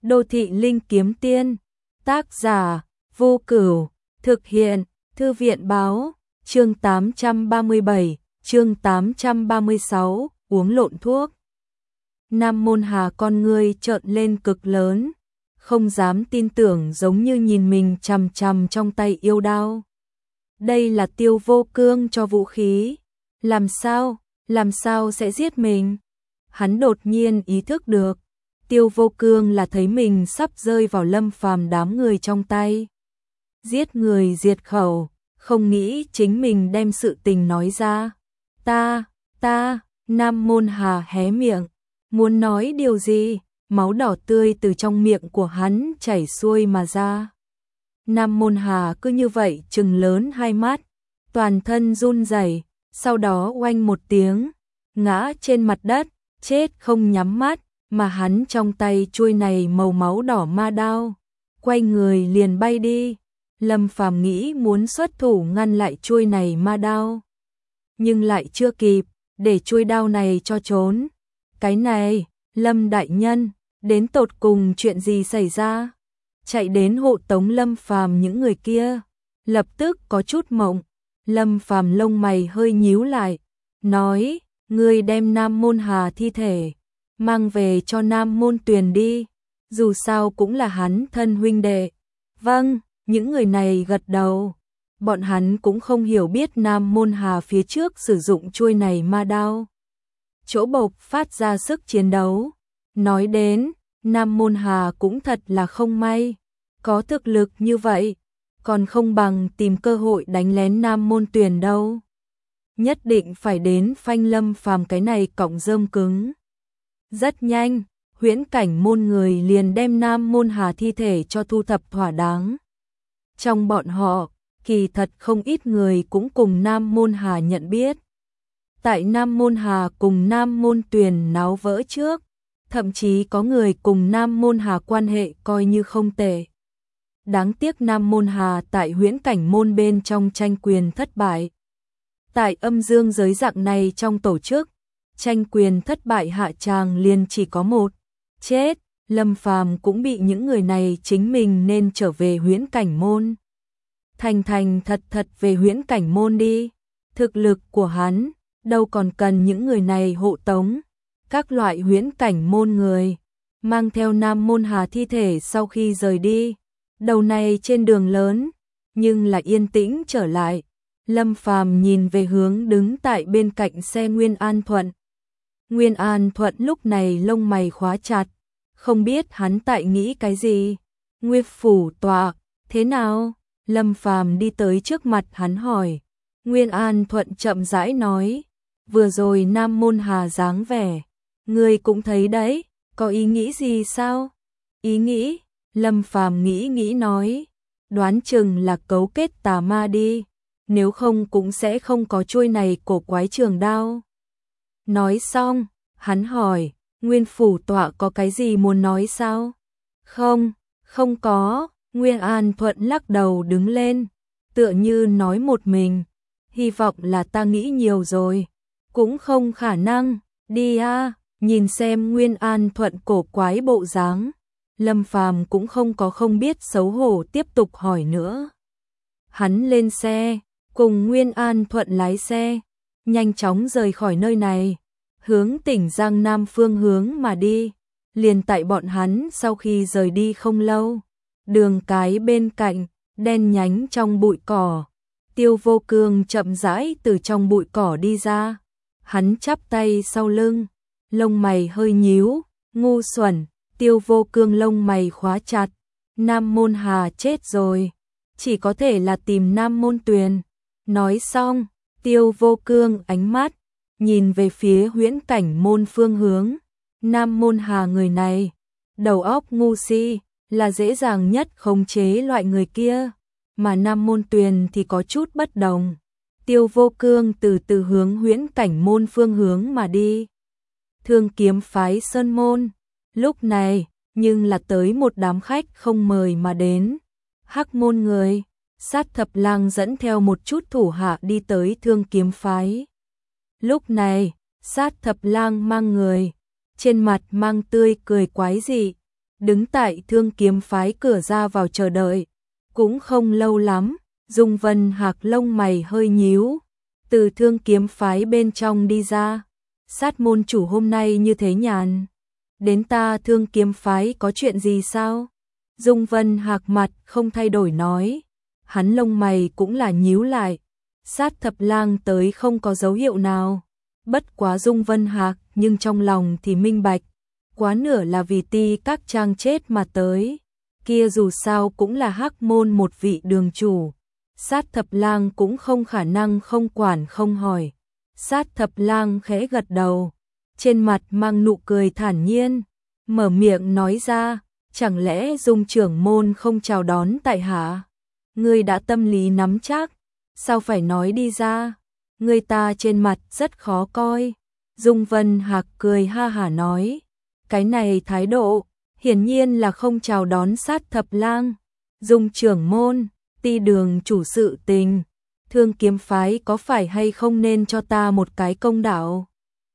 Đô thị linh kiếm tiên, tác giả, Vô Cửu, thực hiện, Thư viện báo, chương 837, chương 836, uống lộn thuốc. Nam Môn Hà con ngươi trợn lên cực lớn, không dám tin tưởng, giống như nhìn mình chằm chằm trong tay yêu đao. Đây là Tiêu Vô Cương cho vũ khí, làm sao sẽ giết mình? Hắn đột nhiên ý thức được, Tiêu Vô Cương là thấy mình sắp rơi vào Lâm Phàm đám người trong tay. Giết người diệt khẩu, không nghĩ chính mình đem sự tình nói ra. Nam Môn Hà hé miệng, muốn nói điều gì, máu đỏ tươi từ trong miệng của hắn chảy xuôi mà ra. Nam Môn Hà cứ như vậy trừng lớn hai mắt, toàn thân run rẩy, sau đó oanh một tiếng, ngã trên mặt đất, chết không nhắm mắt, mà hắn trong tay chuôi này màu máu đỏ ma đao, quay người liền bay đi. Lâm Phàm nghĩ muốn xuất thủ ngăn lại chuôi này ma đao, nhưng lại chưa kịp, để chuôi đao này cho trốn. Cái này, Lâm đại nhân, đến tột cùng chuyện gì xảy ra? Chạy đến hộ tống Lâm Phàm những người kia, lập tức có chút mộng. Lâm Phàm lông mày hơi nhíu lại, nói, ngươi đem Nam Môn Hà thi thể mang về cho Nam Môn Tuyền đi, dù sao cũng là hắn thân huynh đệ. Vâng, những người này gật đầu. Bọn hắn cũng không hiểu biết Nam Môn Hà phía trước sử dụng chuôi này ma đao, chỗ bộc phát ra sức chiến đấu. Nói đến, Nam Môn Hà cũng thật là không may, có thực lực như vậy, còn không bằng tìm cơ hội đánh lén Nam Môn Tuyền đâu. Nhất định phải đến phanh Lâm Phàm cái này cọng rơm cứng. Rất nhanh, Huyễn Cảnh môn người liền đem Nam Môn Hà thi thể cho thu thập thỏa đáng. Trong bọn họ, kỳ thật không ít người cũng cùng Nam Môn Hà nhận biết. Tại Nam Môn Hà cùng Nam Môn Tuyền náo vỡ trước, thậm chí có người cùng Nam Môn Hà quan hệ coi như không tệ. Đáng tiếc Nam Môn Hà tại Huyễn Cảnh môn bên trong tranh quyền thất bại. Tại âm dương giới dạng này trong tổ chức, tranh quyền thất bại hạ tràng liền chỉ có một, chết. Lâm Phàm cũng bị những người này chính mình nên trở về Huyễn Cảnh môn. Thành thật về Huyễn Cảnh môn đi. Thực lực của hắn đâu còn cần những người này hộ tống. Các loại Huyễn Cảnh môn người mang theo Nam Môn Hà thi thể sau khi rời đi, đầu này trên đường lớn, nhưng là yên tĩnh trở lại. Lâm Phàm nhìn về hướng đứng tại bên cạnh xe Nguyên An Thuận. Nguyên An Thuận lúc này lông mày khóa chặt, không biết hắn tại nghĩ cái gì. Nguyệt phủ tọa, thế nào? Lâm Phàm đi tới trước mặt hắn hỏi. Nguyên An Thuận chậm rãi nói, vừa rồi Nam Môn Hà dáng vẻ, ngươi cũng thấy đấy, có ý nghĩ gì sao? Ý nghĩ? Lâm Phàm nghĩ nói, đoán chừng là cấu kết tà ma đi, nếu không cũng sẽ không có chuôi này cổ quái trường đao. Nói xong, hắn hỏi, Nguyên phủ tọa có cái gì muốn nói sao? Không có. Nguyên An Thuận lắc đầu đứng lên, tựa như nói một mình, hy vọng là ta nghĩ nhiều rồi, cũng không khả năng, đi a. Nhìn xem Nguyên An Thuận cổ quái bộ dáng, Lâm Phàm cũng không biết xấu hổ tiếp tục hỏi nữa. Hắn lên xe, cùng Nguyên An Thuận lái xe, nhanh chóng rời khỏi nơi này, hướng tỉnh Giang Nam phương hướng mà đi. Liền tại bọn hắn sau khi rời đi không lâu, đường cái bên cạnh, đen nhánh trong bụi cỏ, Tiêu Vô Cương chậm rãi từ trong bụi cỏ đi ra. Hắn chắp tay sau lưng, lông mày hơi nhíu, ngu xuẩn. Tiêu Vô Cương lông mày khóa chặt, Nam Môn Hà chết rồi, chỉ có thể là tìm Nam Môn Tuyền. Nói xong, Tiêu Vô Cương ánh mắt nhìn về phía Huyễn Cảnh môn phương hướng. Nam Môn Hà người này, đầu óc ngu si, là dễ dàng nhất khống chế loại người kia, mà Nam Môn Tuyền thì có chút bất đồng. Tiêu Vô Cương từ từ hướng Huyễn Cảnh môn phương hướng mà đi. Thương Kiếm phái Sơn môn, lúc này, nhưng là tới một đám khách không mời mà đến. Hắc môn người, Sát Thập Lang dẫn theo một chút thủ hạ đi tới Thương Kiếm phái. Lúc này, Sát Thập Lang mang người, trên mặt mang tươi cười quái dị, đứng tại Thương Kiếm phái cửa ra vào chờ đợi. Cũng không lâu lắm, Dung Vân Hạc lông mày hơi nhíu, từ Thương Kiếm phái bên trong đi ra. Sát môn chủ hôm nay như thế nhàn, đến ta Thương Kiếm phái có chuyện gì sao? Dung Vân Hạc mặt không thay đổi nói, hắn lông mày cũng là nhíu lại. Sát Thập Lang tới không có dấu hiệu nào, bất quá Dung Vân Hạc nhưng trong lòng thì minh bạch, quá nửa là vì Ti Các Trang chết mà tới, kia dù sao cũng là Hắc môn một vị đường chủ. Sát Thập Lang cũng không khả năng không quản không hỏi. Sát Thập Lang khẽ gật đầu, trên mặt mang nụ cười thản nhiên, mở miệng nói ra, chẳng lẽ Dung trưởng môn không chào đón tại hạ? Ngươi đã tâm lý nắm chắc, sao phải nói đi ra? Người ta trên mặt rất khó coi. Dung Vân Hạc cười ha hả nói, cái này thái độ, hiển nhiên là không chào đón Sát Thập Lang. Dung trưởng môn, Ti đường chủ sự tình, Thương Kiếm phái có phải hay không nên cho ta một cái công đạo?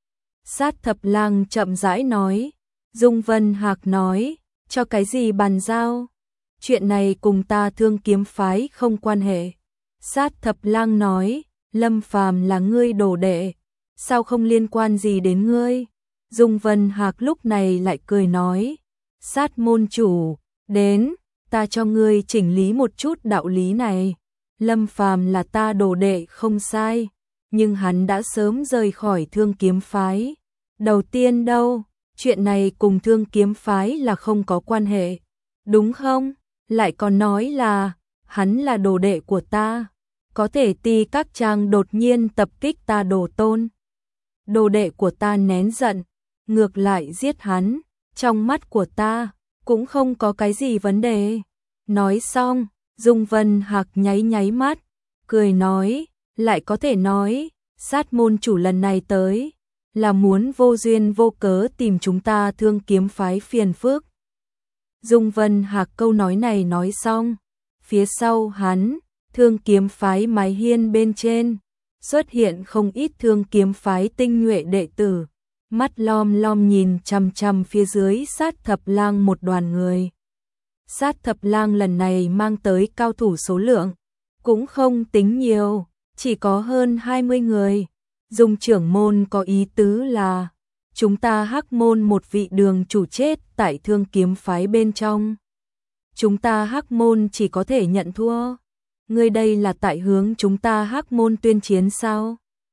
Sát Thập Lang chậm rãi nói. Dung Vân Hạc nói, cho cái gì bàn giao? Chuyện này cùng ta Thương Kiếm phái không quan hệ. Sát Thập Lang nói, Lâm Phàm là ngươi đồ đệ, sao không liên quan gì đến ngươi? Dung Vân Hạc lúc này lại cười nói, Sát môn chủ, đến, ta cho ngươi chỉnh lý một chút đạo lý này. Lâm Phàm là ta đồ đệ không sai, nhưng hắn đã sớm rời khỏi Thương Kiếm phái. Đầu tiên đâu, chuyện này cùng Thương Kiếm phái là không có quan hệ, đúng không? Lại còn nói là, hắn là đồ đệ của ta, có thể Ti Các Trang đột nhiên tập kích ta đồ tôn. Đồ đệ của ta nén giận, ngược lại giết hắn, trong mắt của ta, cũng không có cái gì vấn đề. Nói xong, Dung Vân Hạc nháy nháy mắt, cười nói, lại có thể nói, Sát môn chủ lần này tới, là muốn vô duyên vô cớ tìm chúng ta Thương Kiếm phái phiền phức. Dung Vân Hạc câu nói này nói xong, phía sau hắn, Thương Kiếm phái mái hiên bên trên, xuất hiện không ít Thương Kiếm phái tinh nhuệ đệ tử, mắt lom lom nhìn chằm chằm phía dưới Sát Thập Lang một đoàn người. Sát Thập Lang lần này mang tới cao thủ số lượng, cũng không tính nhiều, chỉ có hơn 20 người. Dung trưởng môn có ý tứ là, chúng ta Hắc môn một vị đường chủ chết tại Thương Kiếm phái bên trong. Chúng ta Hắc môn chỉ có thể nhận thua. Ngươi đây là tại hướng chúng ta Hắc môn tuyên chiến sao?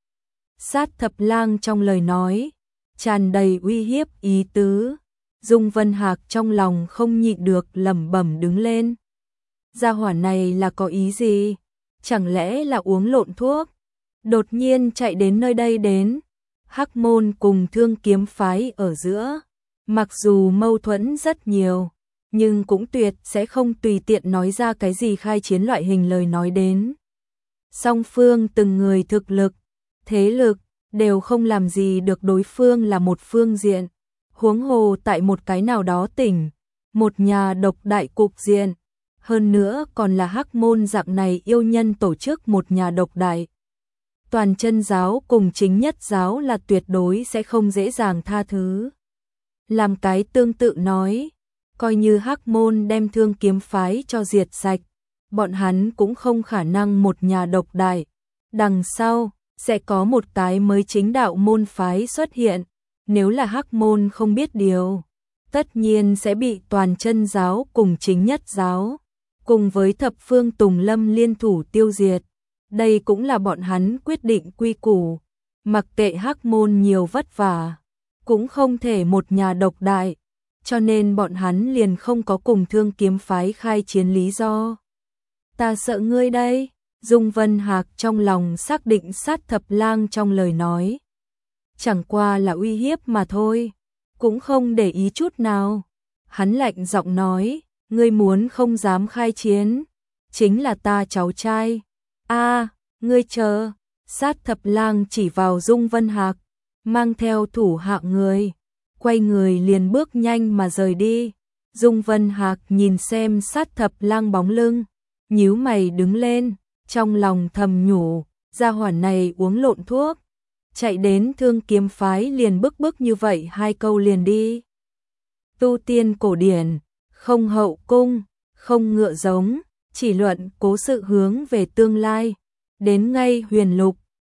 Sát Thập Lang trong lời nói, tràn đầy uy hiếp ý tứ. Dung Vân Hạc trong lòng không nhịn được lẩm bẩm đứng lên. Gia hỏa này là có ý gì? Chẳng lẽ là uống lộn thuốc? Đột nhiên chạy đến nơi đây đến. Hắc môn cùng Thương Kiếm phái ở giữa, mặc dù mâu thuẫn rất nhiều, nhưng cũng tuyệt sẽ không tùy tiện nói ra cái gì khai chiến loại hình lời nói đến. Song phương từng người thực lực, thế lực, đều không làm gì được đối phương là một phương diện. Huống hồ tại một cái nào đó tỉnh, một nhà độc đại cục diện, hơn nữa còn là Hắc môn dạng này yêu nhân tổ chức một nhà độc đại. Toàn chân giáo cùng chính nhất giáo là tuyệt đối sẽ không dễ dàng tha thứ. Làm cái tương tự nói, coi như Hắc môn đem Thương Kiếm phái cho diệt sạch, bọn hắn cũng không khả năng một nhà độc đại. Đằng sau, sẽ có một cái mới chính đạo môn phái xuất hiện. Nếu là Hắc môn không biết điều, tất nhiên sẽ bị toàn chân giáo cùng chính nhất giáo, cùng với thập phương Tùng Lâm liên thủ tiêu diệt. Đây cũng là bọn hắn quyết định quy củ, mặc kệ Hắc môn nhiều vất vả, cũng không thể một nhà độc đại, cho nên bọn hắn liền không có cùng Thương Kiếm phái khai chiến lý do. Ta sợ ngươi đây, Dung Vân Hạc trong lòng xác định Sát Thập Lang trong lời nói. Chẳng qua là uy hiếp mà thôi, cũng không để ý chút nào. Hắn lạnh giọng nói, ngươi muốn không dám khai chiến, chính là ta cháu trai. Ngươi chờ. Sát Thập Lang chỉ vào Dung Vân Hạc, mang theo thủ hạ người, quay người liền bước nhanh mà rời đi. Dung Vân Hạc nhìn xem Sát Thập Lang bóng lưng, nhíu mày đứng lên, trong lòng thầm nhủ, gia hỏa này uống lộn thuốc, chạy đến Thương Kiếm phái liền bức như vậy hai câu liền đi. Tu tiên cổ điển, không hậu cung, không ngựa giống, chỉ luận cố sự hướng về tương lai. Đến ngay Huyền Lục,